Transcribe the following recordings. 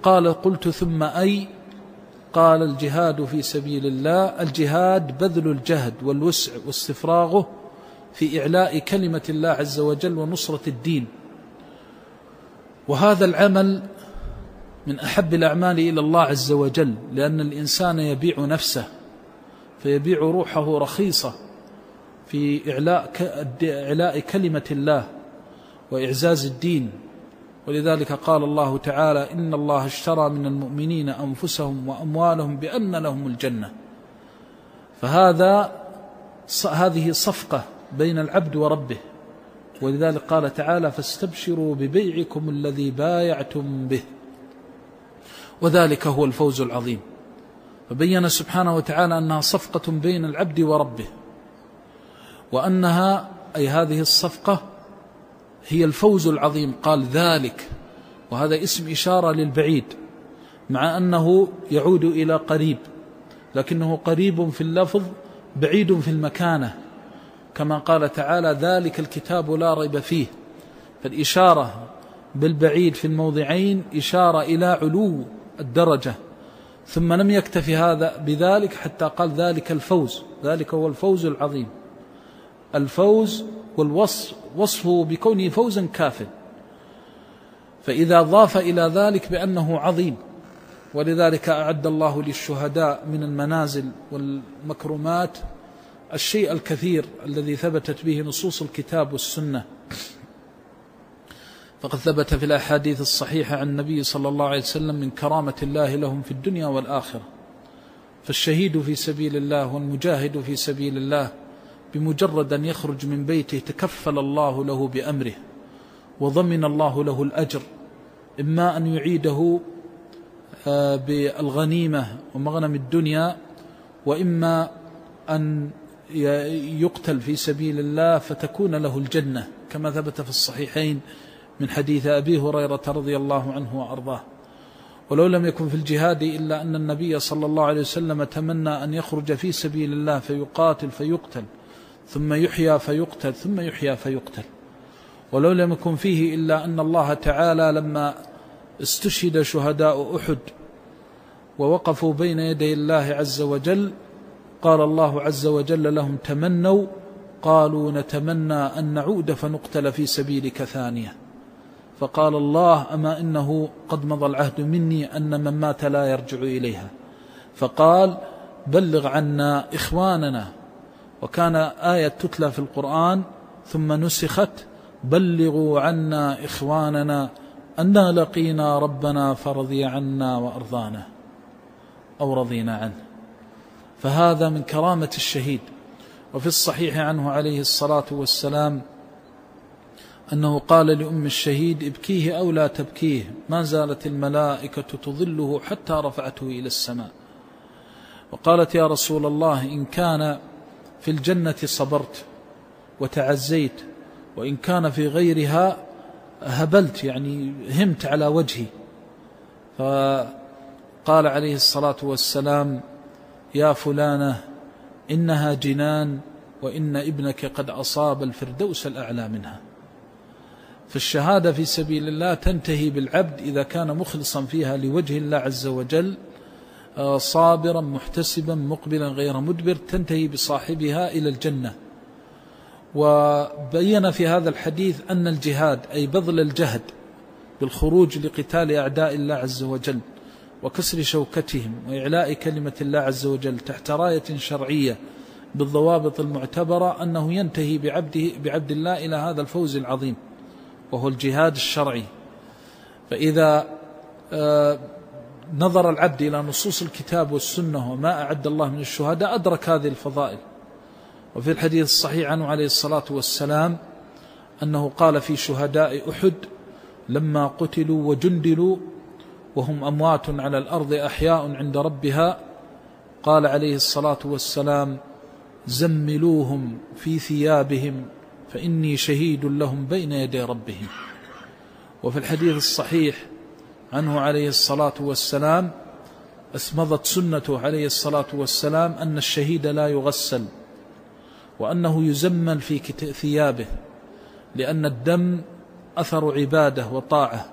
قال قلت ثم أي؟ قال الجهاد في سبيل الله. الجهاد بذل الجهد والوسع واستفراغه في إعلاء كلمة الله عز وجل ونصرة الدين، وهذا العمل من أحب الأعمال إلى الله عز وجل، لأن الإنسان يبيع نفسه، فيبيع روحه رخيصة في إعلاء كلمة الله وإعزاز الدين. ولذلك قال الله تعالى: إن الله اشترى من المؤمنين أنفسهم وأموالهم بأن لهم الجنة. هذه صفقة بين العبد وربه، ولذلك قال تعالى: فاستبشروا ببيعكم الذي بايعتم به، وذلك هو الفوز العظيم. فبين سبحانه وتعالى أنها صفقة بين العبد وربه، وأنها أي هذه الصفقة هي الفوز العظيم. قال ذلك، وهذا اسم إشارة للبعيد، مع أنه يعود إلى قريب، لكنه قريب في اللفظ بعيد في المكانة، كما قال تعالى: ذلك الكتاب لا ريب فيه. فالإشارة بالبعيد في الموضعين إشارة إلى علو الدرجة. ثم لم يكتفي هذا بذلك حتى قال: ذلك الفوز، ذلك هو الفوز العظيم. الفوز والوصف وصفه بكونه فوزا كافٍ، فإذا ضاف إلى ذلك بأنه عظيم. ولذلك أعد الله للشهداء من المنازل والمكرمات الشيء الكثير الذي ثبتت به نصوص الكتاب والسنة. فقد ثبت في الأحاديث الصحيحة عن النبي صلى الله عليه وسلم من كرامة الله لهم في الدنيا والآخرة. فالشهيد في سبيل الله والمجاهد في سبيل الله بمجرد أن يخرج من بيته تكفل الله له بأمره، وضمن الله له الأجر، إما أن يعيده بالغنيمة ومغنم الدنيا، وإما أن يقتل في سبيل الله فتكون له الجنة، كما ثبت في الصحيحين من حديث أبي هريرة رضي الله عنه وأرضاه. ولو لم يكن في الجهاد إلا أن النبي صلى الله عليه وسلم تمنى أن يخرج في سبيل الله فيقاتل فيقتل، ثم يحيى فيقتل، ثم يحيى فيقتل. ولو لم يكن فيه إلا أن الله تعالى لما استشهد شهداء أحد ووقفوا بين يدي الله عز وجل، قال الله عز وجل لهم: تمنوا، قالوا: نتمنى أن نعود فنقتل في سبيلك ثانية. فقال الله: أما إنه قد مضى العهد مني أن من مات لا يرجع إليها. فقال: بلغ عنا إخواننا. وكان آية تتلى في القرآن ثم نسخت: بلغوا عنا إخواننا أنا لقينا ربنا فرضي عنا وأرضانا، أو رضينا عنه. فهذا من كرامة الشهيد. وفي الصحيح عنه عليه الصلاة والسلام أنه قال لأم الشهيد: ابكيه أو لا تبكيه، ما زالت الملائكة تظله حتى رفعته إلى السماء. وقالت: يا رسول الله، إن كان في الجنة صبرت وتعزيت، وإن كان في غيرها هبلت، يعني همت على وجهي. فقال عليه الصلاة والسلام: يا فلانة، إنها جنان، وإن ابنك قد أصاب الفردوس الأعلى منها. فالشهادة في سبيل الله تنتهي بالعبد إذا كان مخلصا فيها لوجه الله عز وجل، صابرا محتسبا مقبلا غير مدبر، تنتهي بصاحبها إلى الجنة. وبين في هذا الحديث أن الجهاد أي بذل الجهد بالخروج لقتال أعداء الله عز وجل وكسر شوكتهم وإعلاء كلمة الله عز وجل تحت راية شرعية بالضوابط المعتبرة، أنه ينتهي بعبد الله إلى هذا الفوز العظيم، وهو الجهاد الشرعي. فإذا نظر العبد إلى نصوص الكتاب والسنة وما أعد الله من الشهداء أدرك هذه الفضائل. وفي الحديث الصحيح عنه عليه الصلاة والسلام أنه قال في شهداء أحد لما قتلوا وجندلوا وهم أموات على الأرض أحياء عند ربها، قال عليه الصلاة والسلام: زملوهم في ثيابهم فإني شهيد لهم بين يدي ربهم. وفي الحديث الصحيح عنه عليه الصلاة والسلام أسمضت سنته عليه الصلاة والسلام أن الشهيد لا يغسل، وأنه يزمل في ثيابه، لأن الدم أثر عبادة وطاعة،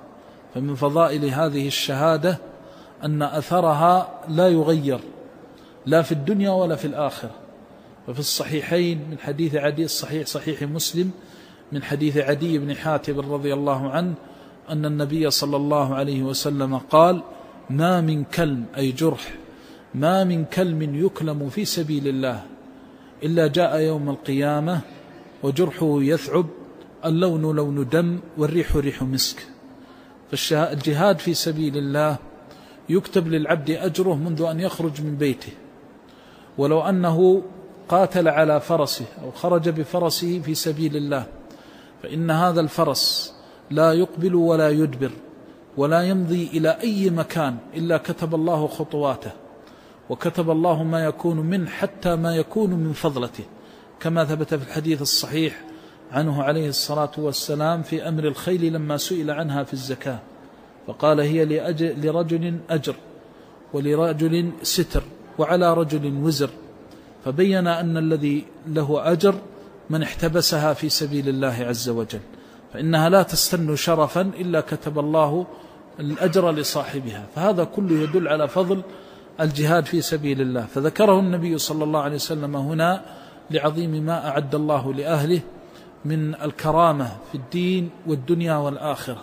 فمن فضائل هذه الشهادة أن أثرها لا يغير لا في الدنيا ولا في الآخرة. ففي الصحيحين من حديث عدي، صحيح مسلم، من حديث عدي بن حاتم رضي الله عنه أن النبي صلى الله عليه وسلم قال: ما من كلم، أي جرح، ما من كلم يكلم في سبيل الله إلا جاء يوم القيامة وجرحه يثعب، اللون لون دم والريح ريح مسك. فالجهاد في سبيل الله يكتب للعبد أجره منذ أن يخرج من بيته، ولو أنه قاتل على فرسه أو خرج بفرسه في سبيل الله، فإن هذا الفرس لا يقبل ولا يدبر ولا يمضي إلى أي مكان إلا كتب الله خطواته، وكتب الله ما يكون منه حتى ما يكون من فضلته، كما ثبت في الحديث الصحيح عنه عليه الصلاة والسلام في أمر الخيل لما سئل عنها في الزكاة، فقال: هي لرجل أجر ولرجل ستر وعلى رجل وزر، فبين أن الذي له أجر من احتبسها في سبيل الله عز وجل، فإنها لا تستن شرفا إلا كتب الله الأجر لصاحبها. فهذا كله يدل على فضل الجهاد في سبيل الله، فذكره النبي صلى الله عليه وسلم هنا لعظيم ما أعد الله لأهله من الكرامة في الدين والدنيا والآخرة.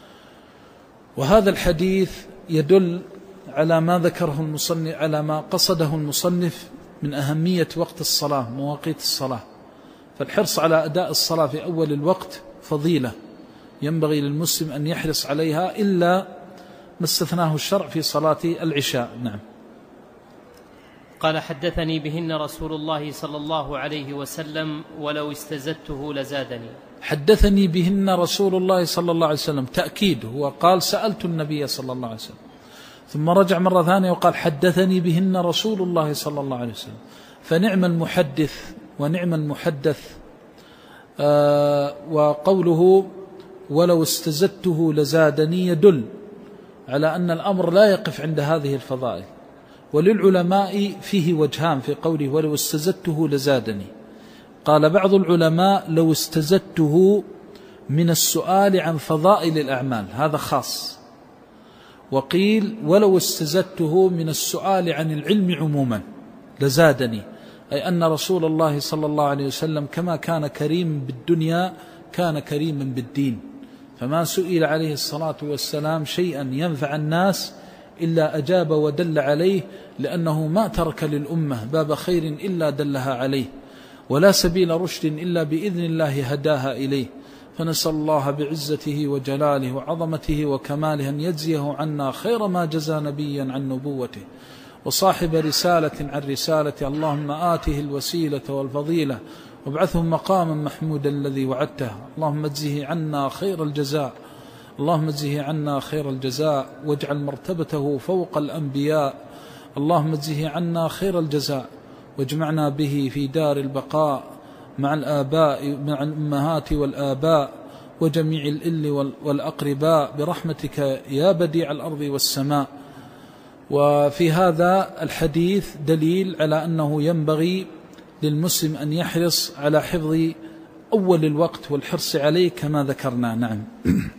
وهذا الحديث يدل على ما ذكره المصنف، على ما قصده المصنف من أهمية وقت الصلاة، مواقيت الصلاة. فالحرص على أداء الصلاة في أول الوقت فضيلة ينبغي للمسلم أن يحرص عليها، إلا ما استثناه الشرع في صلاة العشاء. نعم. قال: حدثني بهن رسول الله صلى الله عليه وسلم ولو استزدته لزادني. حدثني بهن رسول الله صلى الله عليه وسلم، تأكيد، هو قال: سألت النبي صلى الله عليه وسلم، ثم رجع مرة ثانية وقال: حدثني بهن رسول الله صلى الله عليه وسلم. فنعم المحدث ونعم المحدث. وقوله ولو استزدته لزادني يدل على أن الأمر لا يقف عند هذه الفضائل. وللعلماء فيه وجهان في قوله ولو استزدته لزادني. قال بعض العلماء: لو استزدته من السؤال عن فضائل الأعمال، هذا خاص. وقيل: ولو استزدته من السؤال عن العلم عموما لزادني، أي أن رسول الله صلى الله عليه وسلم كما كان كريم بالدنيا كان كريما بالدين، فما سئل عليه الصلاة والسلام شيئا ينفع الناس إلا أجاب ودل عليه، لأنه ما ترك للأمة باب خير إلا دلها عليه، ولا سبيل رشد إلا بإذن الله هداها إليه. فنسأل الله بعزته وجلاله وعظمته وكماله أن يجزيه عنا خير ما جزى نبيا عن نبوته وصاحب رسالة عن رسالته. اللهم آته الوسيلة والفضيلة وابعثه مقاما محمودا الذي وعدته. اللهم اجزه عنا خير الجزاء، اللهم اجزه عنا خير الجزاء واجعل مرتبته فوق الأنبياء. اللهم اجزه عنا خير الجزاء واجمعنا به في دار البقاء مع الآباء، مع الأمهات والآباء وجميع الإل والأقرباء برحمتك يا بديع الأرض والسماء. وفي هذا الحديث دليل على أنه ينبغي للمسلم أن يحرص على حفظ أول الوقت والحرص عليه كما ذكرنا. نعم.